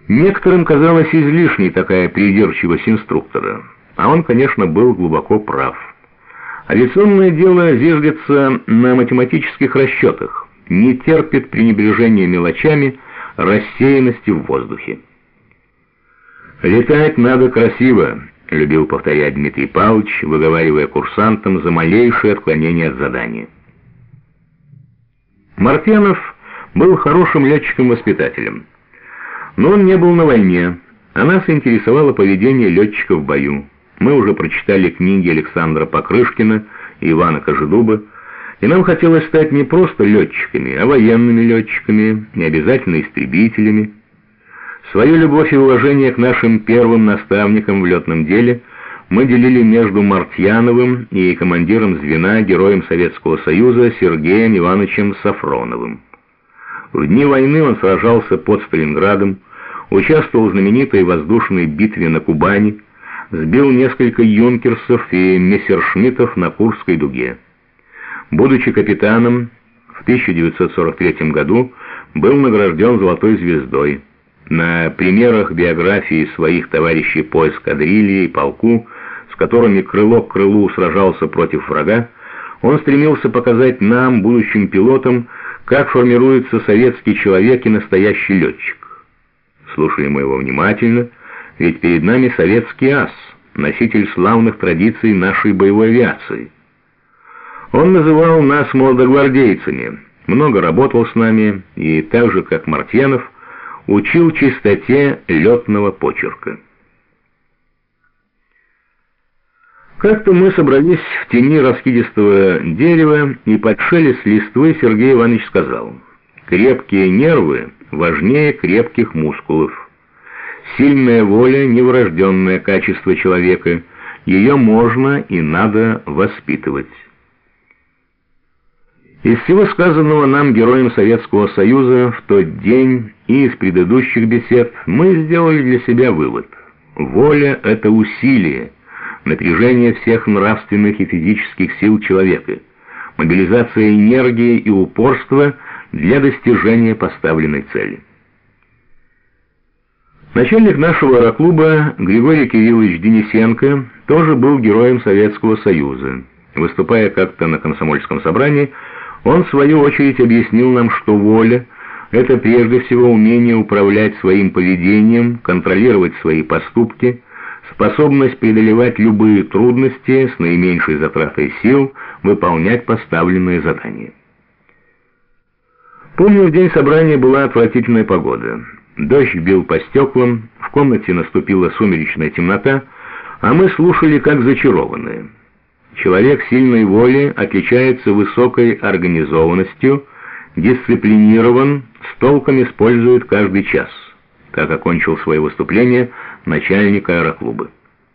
Некоторым казалась излишней такая придирчивость инструктора, а он, конечно, был глубоко прав. Авиационное дело зиждется на математических расчетах, не терпит пренебрежения мелочами, рассеянности в воздухе. «Летать надо красиво», — любил повторять Дмитрий Павлович, выговаривая курсантам за малейшее отклонение от задания. Мартьянов был хорошим летчиком-воспитателем, но он не был на войне, а нас интересовало поведение летчика в бою. Мы уже прочитали книги Александра Покрышкина и Ивана Кожедуба, и нам хотелось стать не просто летчиками, а военными летчиками, не обязательно истребителями. Свою любовь и уважение к нашим первым наставникам в летном деле мы делили между Мартьяновым и командиром звена, героем Советского Союза Сергеем Ивановичем Сафроновым. В дни войны он сражался под Сталинградом, участвовал в знаменитой воздушной битве на Кубани, сбил несколько юнкерсов и мессершмиттов на Курской дуге. Будучи капитаном, в 1943 году был награжден Золотой звездой. На примерах биографии своих товарищей по эскадрилье и полку, с которыми крыло к крылу сражался против врага, он стремился показать нам, будущим пилотам, как формируется советский человек и настоящий летчик. Слушаем мы его внимательно, ведь перед нами советский ас, носитель славных традиций нашей боевой авиации. Он называл нас молодогвардейцами, много работал с нами и, так же как Мартьянов, учил чистоте летного почерка. Как-то мы собрались в тени раскидистого дерева, и под шелест листвы Сергей Иванович сказал: «Крепкие нервы важнее крепких мускулов. Сильная воля — неврожденное качество человека, ее можно и надо воспитывать». Из всего сказанного нам, героям Советского Союза, в тот день и из предыдущих бесед мы сделали для себя вывод: воля — это усилие, напряжение всех нравственных и физических сил человека, мобилизация энергии и упорства для достижения поставленной цели. Начальник нашего аэроклуба Григорий Кириллович Денисенко тоже был героем Советского Союза. Выступая как-то на комсомольском собрании, он в свою очередь объяснил нам, что воля — это прежде всего умение управлять своим поведением, контролировать свои поступки, способность преодолевать любые трудности с наименьшей затратой сил, выполнять поставленные задания. Помню, в день собрания была отвратительная погода. Дождь бил по стеклам, в комнате наступила сумеречная темнота, а мы слушали как зачарованные. Человек сильной воли отличается высокой организованностью, дисциплинирован, с толком использует каждый час. Так окончил свое выступление начальник аэроклуба.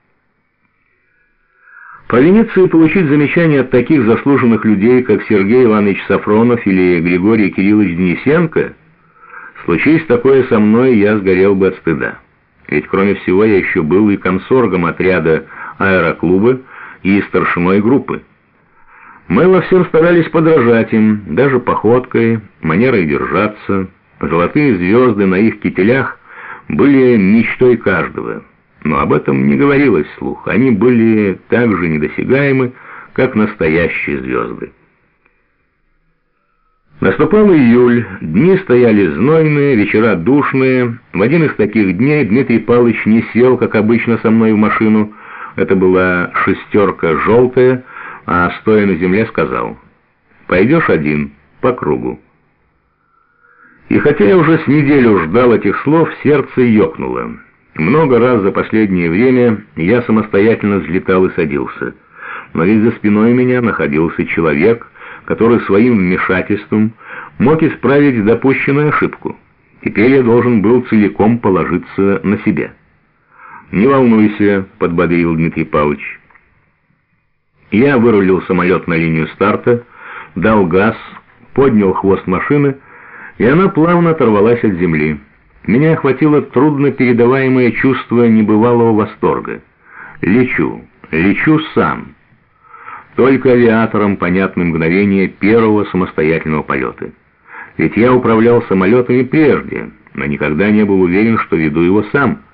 По Венеции получить замечание от таких заслуженных людей, как Сергей Иванович Сафронов или Григорий Кириллович Денисенко, случись такое со мной, я сгорел бы от стыда. Ведь кроме всего я еще был и комсоргом отряда аэроклуба, и старшиной группы. Мы во всем старались подражать им, даже походкой, манерой держаться. Золотые звезды на их кителях были мечтой каждого, но об этом не говорилось вслух. Они были так же недосягаемы, как настоящие звезды. Наступал июль, дни стояли знойные, вечера душные. В один из таких дней Дмитрий Павлович не сел, как обычно, со мной в машину. Это была шестерка желтая, а стоя на земле сказал: «Пойдешь один, по кругу». И хотя я уже с неделю ждал этих слов, сердце ёкнуло. Много раз за последнее время я самостоятельно взлетал и садился, но ведь за спиной меня находился человек, который своим вмешательством мог исправить допущенную ошибку. Теперь я должен был целиком положиться на себя. «Не волнуйся», — подбодрил Дмитрий Павлович. Я вырулил самолет на линию старта, дал газ, поднял хвост машины, и она плавно оторвалась от земли. Меня охватило труднопередаваемое чувство небывалого восторга. Лечу сам. Только авиаторам понятны мгновения первого самостоятельного полета. Ведь я управлял самолетами прежде, но никогда не был уверен, что веду его сам.